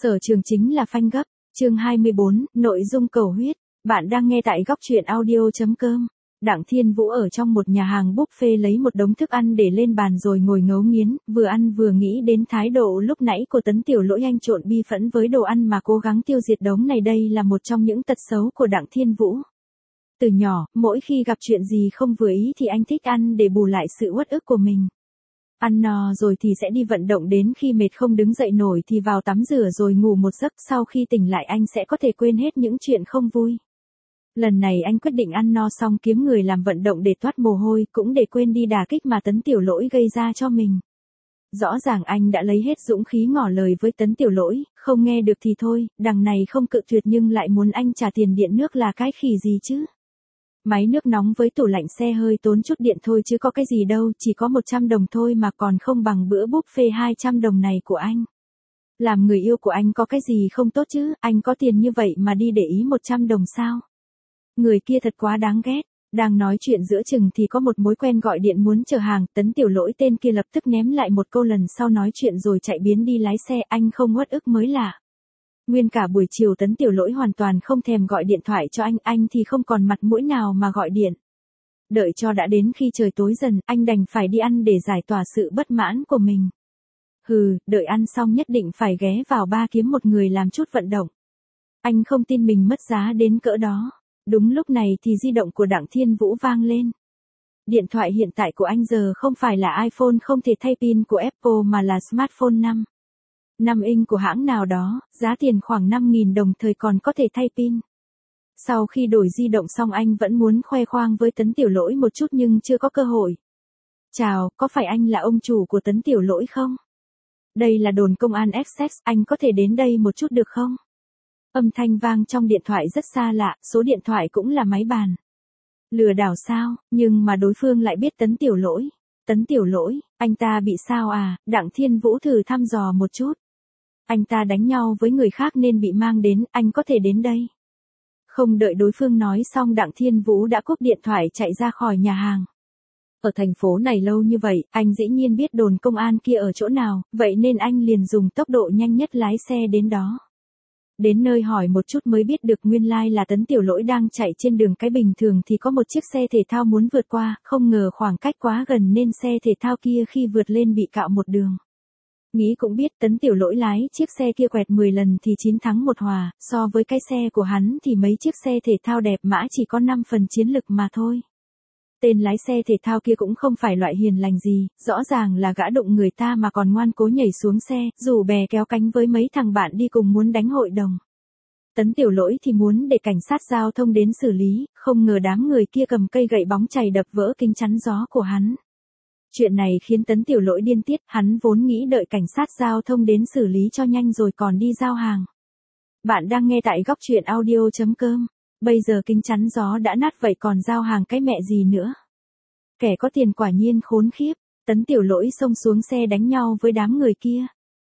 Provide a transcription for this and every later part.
Sở trường chính là phanh gấp. Chương 24, nội dung cầu huyết. Bạn đang nghe tại góc truyện audio.com. Đặng Thiên Vũ ở trong một nhà hàng buffet lấy một đống thức ăn để lên bàn rồi ngồi ngấu nghiến, vừa ăn vừa nghĩ đến thái độ lúc nãy của Tấn Tiểu Lỗi anh trộn bi phẫn với đồ ăn mà cố gắng tiêu diệt đống này. Đây là một trong những tật xấu của Đặng Thiên Vũ. Từ nhỏ, mỗi khi gặp chuyện gì không vừa ý thì anh thích ăn để bù lại sự uất ức của mình. Ăn no rồi thì sẽ đi vận động, đến khi mệt không đứng dậy nổi thì vào tắm rửa rồi ngủ một giấc, sau khi tỉnh lại anh sẽ có thể quên hết những chuyện không vui. Lần này anh quyết định ăn no xong kiếm người làm vận động để toát mồ hôi, cũng để quên đi đả kích mà Tấn Tiểu Lỗi gây ra cho mình. Rõ ràng anh đã lấy hết dũng khí ngỏ lời với Tấn Tiểu Lỗi, không nghe được thì thôi, đằng này không cự tuyệt nhưng lại muốn anh trả tiền điện nước là cái khỉ gì chứ. Máy nước nóng với tủ lạnh xe hơi tốn chút điện thôi chứ có cái gì đâu, chỉ có 100 đồng thôi mà còn không bằng bữa buffet 200 đồng này của anh. Làm người yêu của anh có cái gì không tốt chứ, anh có tiền như vậy mà đi để ý 100 đồng sao? Người kia thật quá đáng ghét. Đang nói chuyện giữa chừng thì có một mối quen gọi điện muốn chờ hàng, Tấn Tiểu Lỗi tên kia lập tức ném lại một câu lần sau nói chuyện rồi chạy biến đi lái xe, anh không uất ức mới lạ. Nguyên cả buổi chiều Tấn Tiểu Lỗi hoàn toàn không thèm gọi điện thoại cho anh thì không còn mặt mũi nào mà gọi điện. Đợi cho đã đến khi trời tối dần, anh đành phải đi ăn để giải tỏa sự bất mãn của mình. Đợi ăn xong nhất định phải ghé vào bar kiếm một người làm chút vận động. Anh không tin mình mất giá đến cỡ đó. Đúng lúc này thì di động của Đặng Thiên Vũ vang lên. Điện thoại hiện tại của anh giờ không phải là iPhone không thể thay pin của Apple mà là smartphone 5 inch của hãng nào đó, giá tiền khoảng 5.000 đồng thời còn có thể thay pin. Sau khi đổi di động xong anh vẫn muốn khoe khoang với Tấn Tiểu Lỗi một chút nhưng chưa có cơ hội. Chào, có phải anh là ông chủ của Tấn Tiểu Lỗi không? Đây là đồn công an Essex, anh có thể đến đây một chút được không? Âm thanh vang trong điện thoại rất xa lạ, số điện thoại cũng là máy bàn. Lừa đảo sao, nhưng mà đối phương lại biết Tấn Tiểu Lỗi. Tấn Tiểu Lỗi, anh ta bị sao à? Đặng Thiên Vũ thử thăm dò một chút. Anh ta đánh nhau với người khác nên bị mang đến, anh có thể đến đây. Không đợi đối phương nói xong Đặng Thiên Vũ đã cúp điện thoại chạy ra khỏi nhà hàng. Ở thành phố này lâu như vậy, anh dĩ nhiên biết đồn công an kia ở chỗ nào, vậy nên anh liền dùng tốc độ nhanh nhất lái xe đến đó. Đến nơi hỏi một chút mới biết được nguyên lai là Tấn Tiểu Lỗi đang chạy trên đường cái bình thường thì có một chiếc xe thể thao muốn vượt qua, không ngờ khoảng cách quá gần nên xe thể thao kia khi vượt lên bị cạo một đường. Nghĩ cũng biết Tấn Tiểu Lỗi lái chiếc xe kia quẹt 10 lần thì 9 thắng 1 hòa, so với cái xe của hắn thì mấy chiếc xe thể thao đẹp mã chỉ có 5 phần chiến lực mà thôi. Tên lái xe thể thao kia cũng không phải loại hiền lành gì, rõ ràng là gã đụng người ta mà còn ngoan cố nhảy xuống xe, rủ bè kéo cánh với mấy thằng bạn đi cùng muốn đánh hội đồng. Tấn Tiểu Lỗi thì muốn để cảnh sát giao thông đến xử lý, không ngờ đám người kia cầm cây gậy bóng chày đập vỡ kính chắn gió của hắn. Chuyện này khiến Tấn Tiểu Lỗi điên tiết, hắn vốn nghĩ đợi cảnh sát giao thông đến xử lý cho nhanh rồi còn đi giao hàng. Bạn đang nghe tại góc truyện audio.com. Bây giờ kính chắn gió đã nát vậy còn giao hàng cái mẹ gì nữa. Kẻ có tiền quả nhiên khốn khiếp. Tấn Tiểu Lỗi xông xuống xe đánh nhau với đám người kia.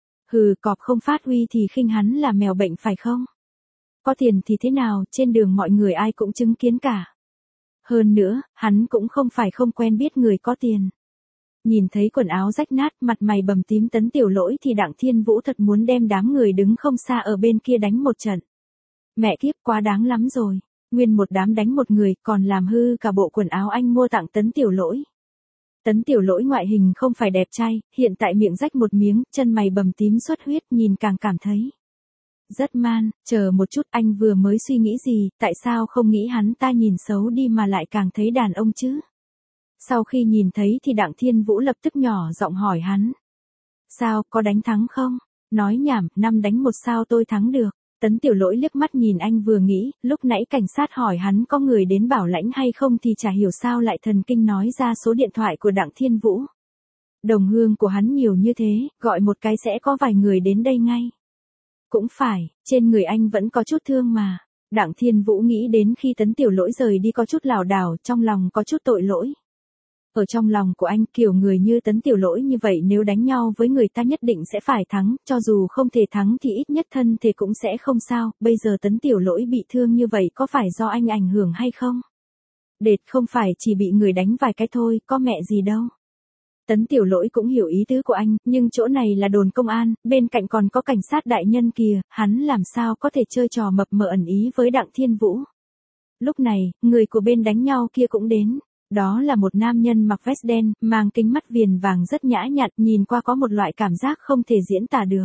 Cọp không phát huy thì khinh hắn là mèo bệnh phải không? Có tiền thì thế nào, trên đường mọi người ai cũng chứng kiến cả. Hơn nữa, hắn cũng không phải không quen biết người có tiền. Nhìn thấy quần áo rách nát, mặt mày bầm tím Tấn Tiểu Lỗi thì Đặng Thiên Vũ thật muốn đem đám người đứng không xa ở bên kia đánh một trận. Mẹ kiếp, quá đáng lắm rồi. Nguyên một đám đánh một người, còn làm hư cả bộ quần áo anh mua tặng Tấn Tiểu Lỗi. Tấn Tiểu Lỗi ngoại hình không phải đẹp trai, hiện tại miệng rách một miếng, chân mày bầm tím xuất huyết, nhìn càng cảm thấy rất man. Chờ một chút, anh vừa mới suy nghĩ gì, tại sao không nghĩ hắn ta nhìn xấu đi mà lại càng thấy đàn ông chứ? Sau khi nhìn thấy thì Đặng Thiên Vũ lập tức nhỏ giọng hỏi hắn. Sao, có đánh thắng không? Nói nhảm, 5 đánh 1 sao tôi thắng được. Tấn Tiểu Lỗi liếc mắt nhìn anh vừa nghĩ, lúc nãy cảnh sát hỏi hắn có người đến bảo lãnh hay không thì chả hiểu sao lại thần kinh nói ra số điện thoại của Đặng Thiên Vũ. Đồng hương của hắn nhiều như thế, gọi một cái sẽ có vài người đến đây ngay. Cũng phải, trên người anh vẫn có chút thương mà. Đặng Thiên Vũ nghĩ đến khi Tấn Tiểu Lỗi rời đi có chút lảo đảo, trong lòng có chút tội lỗi. Ở trong lòng của anh, kiểu người như Tấn Tiểu Lỗi như vậy nếu đánh nhau với người ta nhất định sẽ phải thắng, cho dù không thể thắng thì ít nhất thân thể cũng sẽ không sao, bây giờ Tấn Tiểu Lỗi bị thương như vậy có phải do anh ảnh hưởng hay không? Đệt không phải chỉ bị người đánh vài cái thôi, có mẹ gì đâu. Tấn Tiểu Lỗi cũng hiểu ý tứ của anh, nhưng chỗ này là đồn công an, bên cạnh còn có cảnh sát đại nhân kìa, hắn làm sao có thể chơi trò mập mờ ẩn ý với Đặng Thiên Vũ. Lúc này, người của bên đánh nhau kia cũng đến. Đó là một nam nhân mặc vest đen, mang kính mắt viền vàng rất nhã nhặn, nhìn qua có một loại cảm giác không thể diễn tả được.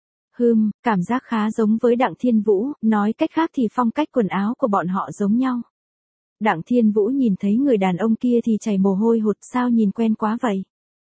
Cảm giác khá giống với Đặng Thiên Vũ, nói cách khác thì phong cách quần áo của bọn họ giống nhau. Đặng Thiên Vũ nhìn thấy người đàn ông kia thì chảy mồ hôi hột, sao nhìn quen quá vậy?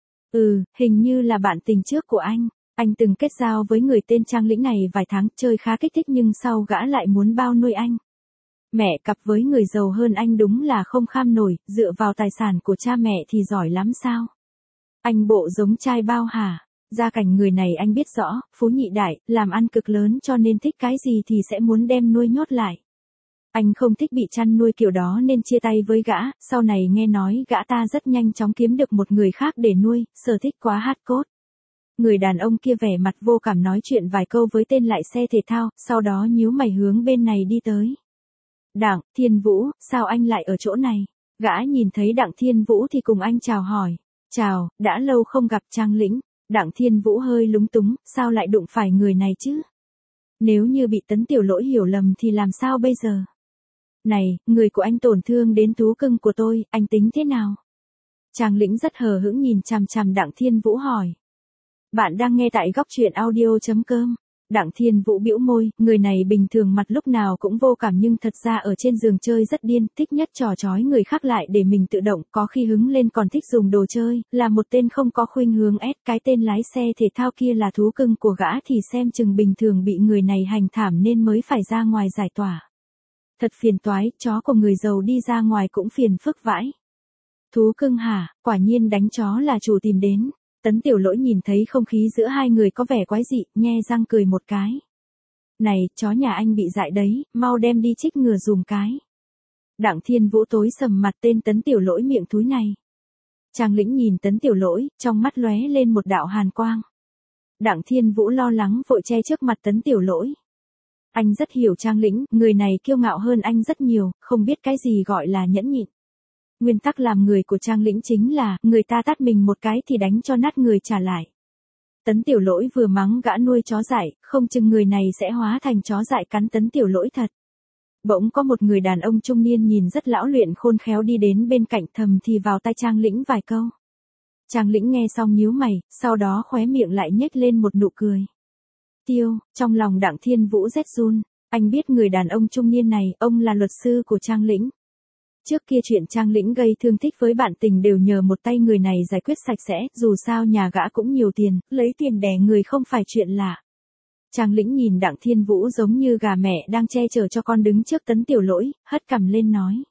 Hình như là bạn tình trước của anh. Anh từng kết giao với người tên Trang Lĩnh này vài tháng, chơi khá kích thích nhưng sau gã lại muốn bao nuôi anh. Mẹ cặp với người giàu hơn anh đúng là không kham nổi, dựa vào tài sản của cha mẹ thì giỏi lắm sao? Anh bộ giống trai bao hả? Gia cảnh người này anh biết rõ, phú nhị đại, làm ăn cực lớn cho nên thích cái gì thì sẽ muốn đem nuôi nhốt lại. Anh không thích bị chăn nuôi kiểu đó nên chia tay với gã, sau này nghe nói gã ta rất nhanh chóng kiếm được một người khác để nuôi, sở thích quá hardcore. Người đàn ông kia vẻ mặt vô cảm nói chuyện vài câu với tên lại xe thể thao, sau đó nhíu mày hướng bên này đi tới. Đặng Thiên Vũ, sao anh lại ở chỗ này? Gã nhìn thấy Đặng Thiên Vũ thì cùng anh chào hỏi. Chào, đã lâu không gặp Trang Lĩnh. Đặng Thiên Vũ hơi lúng túng, sao lại đụng phải người này chứ? Nếu như bị Tấn Tiểu Lỗi hiểu lầm thì làm sao bây giờ? Này, người của anh tổn thương đến thú cưng của tôi, anh tính thế nào? Trang Lĩnh rất hờ hững nhìn chằm chằm Đặng Thiên Vũ hỏi. Bạn đang nghe tại góc truyện audio.com. Đặng Thiên Vũ bĩu môi, người này bình thường mặt lúc nào cũng vô cảm nhưng thật ra ở trên giường chơi rất điên, thích nhất trò trói người khác lại để mình tự động, có khi hứng lên còn thích dùng đồ chơi, là một tên không có khuynh hướng ép, cái tên lái xe thể thao kia là thú cưng của gã thì xem chừng bình thường bị người này hành thảm nên mới phải ra ngoài giải tỏa. Thật phiền toái, chó của người giàu đi ra ngoài cũng phiền phức vãi. Thú cưng hả, quả nhiên đánh chó là chủ tìm đến. Tấn Tiểu Lỗi nhìn thấy không khí giữa hai người có vẻ quái dị, nhe răng cười một cái. Này, chó nhà anh bị dại đấy, mau đem đi chích ngừa dùm cái. Đặng Thiên Vũ tối sầm mặt tên Tấn Tiểu Lỗi miệng thúi này. Trang Lĩnh nhìn Tấn Tiểu Lỗi, trong mắt lóe lên một đạo hàn quang. Đặng Thiên Vũ lo lắng vội che trước mặt Tấn Tiểu Lỗi. Anh rất hiểu Trang Lĩnh, người này kiêu ngạo hơn anh rất nhiều, không biết cái gì gọi là nhẫn nhịn. Nguyên tắc làm người của Trang Lĩnh chính là, người ta tát mình một cái thì đánh cho nát người trả lại. Tấn Tiểu Lỗi vừa mắng gã nuôi chó dại, không chừng người này sẽ hóa thành chó dại cắn Tấn Tiểu Lỗi thật. Bỗng có một người đàn ông trung niên nhìn rất lão luyện khôn khéo đi đến bên cạnh thầm thì vào tai Trang Lĩnh vài câu. Trang Lĩnh nghe xong nhíu mày, sau đó khóe miệng lại nhếch lên một nụ cười. Tiêu, trong lòng Đặng Thiên Vũ rét run, anh biết người đàn ông trung niên này, ông là luật sư của Trang Lĩnh. Trước kia chuyện Trang Lĩnh gây thương tích với bạn tình đều nhờ một tay người này giải quyết sạch sẽ, dù sao nhà gã cũng nhiều tiền, lấy tiền đẻ người không phải chuyện lạ. Trang Lĩnh nhìn Đặng Thiên Vũ giống như gà mẹ đang che chở cho con đứng trước Tấn Tiểu Lỗi, hất cằm lên nói.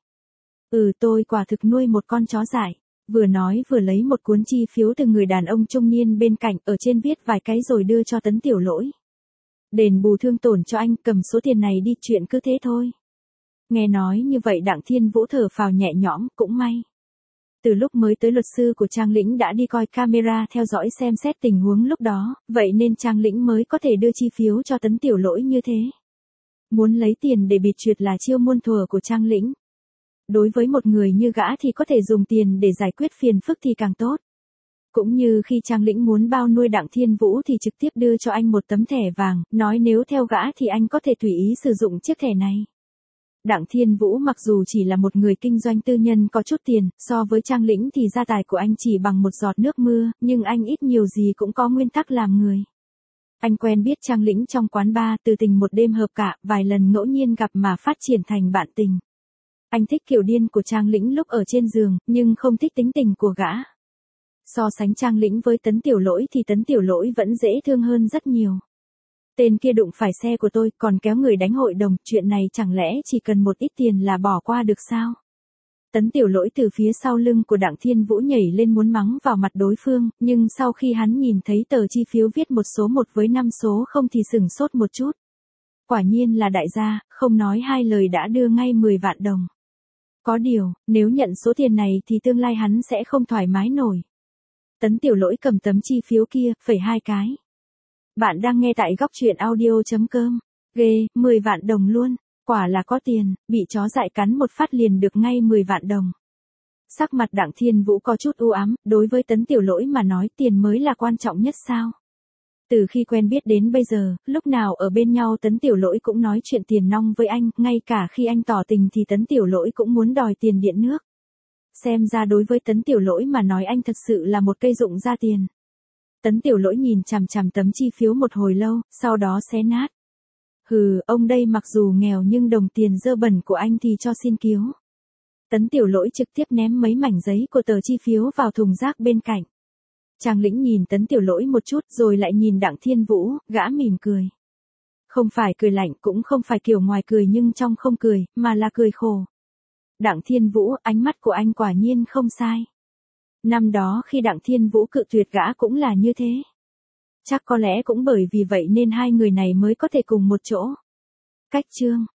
Tôi quả thực nuôi một con chó dại. Vừa nói vừa lấy một cuốn chi phiếu từ người đàn ông trung niên bên cạnh, ở trên viết vài cái rồi đưa cho Tấn Tiểu Lỗi. Đền bù thương tổn cho anh, cầm số tiền này đi, chuyện cứ thế thôi. Nghe nói như vậy Đặng Thiên Vũ thở phào nhẹ nhõm, cũng may. Từ lúc mới tới luật sư của Trang Lĩnh đã đi coi camera theo dõi xem xét tình huống lúc đó, vậy nên Trang Lĩnh mới có thể đưa chi phiếu cho Tấn Tiểu Lỗi như thế. Muốn lấy tiền để bịt truyệt là chiêu muôn thuở của Trang Lĩnh. Đối với một người như gã thì có thể dùng tiền để giải quyết phiền phức thì càng tốt. Cũng như khi Trang Lĩnh muốn bao nuôi Đặng Thiên Vũ thì trực tiếp đưa cho anh một tấm thẻ vàng, nói nếu theo gã thì anh có thể tùy ý sử dụng chiếc thẻ này. Đặng Thiên Vũ mặc dù chỉ là một người kinh doanh tư nhân có chút tiền, so với Trang Lĩnh thì gia tài của anh chỉ bằng một giọt nước mưa, nhưng anh ít nhiều gì cũng có nguyên tắc làm người. Anh quen biết Trang Lĩnh trong quán bar, từ tình một đêm hợp cả, vài lần ngẫu nhiên gặp mà phát triển thành bạn tình. Anh thích kiểu điên của Trang Lĩnh lúc ở trên giường, nhưng không thích tính tình của gã. So sánh Trang Lĩnh với Tấn Tiểu Lỗi thì Tấn Tiểu Lỗi vẫn dễ thương hơn rất nhiều. Tên kia đụng phải xe của tôi, còn kéo người đánh hội đồng, chuyện này chẳng lẽ chỉ cần một ít tiền là bỏ qua được sao? Tấn Tiểu Lỗi từ phía sau lưng của Đặng Thiên Vũ nhảy lên muốn mắng vào mặt đối phương, nhưng sau khi hắn nhìn thấy tờ chi phiếu viết một số 1 với 5 số không thì sửng sốt một chút. Quả nhiên là đại gia, không nói hai lời đã đưa ngay 10 vạn đồng. Có điều, nếu nhận số tiền này thì tương lai hắn sẽ không thoải mái nổi. Tấn Tiểu Lỗi cầm tấm chi phiếu kia, phẩy 2 cái. Bạn đang nghe tại góc truyện audio.com. Ghê, 10 vạn đồng luôn. Quả là có tiền, bị chó dại cắn một phát liền được ngay 10 vạn đồng. Sắc mặt Đặng Thiên Vũ có chút u ám, đối với Tấn Tiểu Lỗi mà nói tiền mới là quan trọng nhất sao? Từ khi quen biết đến bây giờ, lúc nào ở bên nhau Tấn Tiểu Lỗi cũng nói chuyện tiền nong với anh, ngay cả khi anh tỏ tình thì Tấn Tiểu Lỗi cũng muốn đòi tiền điện nước. Xem ra đối với Tấn Tiểu Lỗi mà nói anh thật sự là một cây dụng ra tiền. Tấn Tiểu Lỗi nhìn chằm chằm tấm chi phiếu một hồi lâu, sau đó xé nát. Hừ, ông đây mặc dù nghèo nhưng đồng tiền dơ bẩn của anh thì cho xin cứu. Tấn Tiểu Lỗi trực tiếp ném mấy mảnh giấy của tờ chi phiếu vào thùng rác bên cạnh. Trang Lĩnh nhìn Tấn Tiểu Lỗi một chút rồi lại nhìn Đặng Thiên Vũ, gã mỉm cười. Không phải cười lạnh cũng không phải kiểu ngoài cười nhưng trong không cười, mà là cười khổ. Đặng Thiên Vũ, ánh mắt của anh quả nhiên không sai. Năm đó khi Đặng Thiên Vũ cự tuyệt gã cũng là như thế. Chắc có lẽ cũng bởi vì vậy nên hai người này mới có thể cùng một chỗ. Cách chương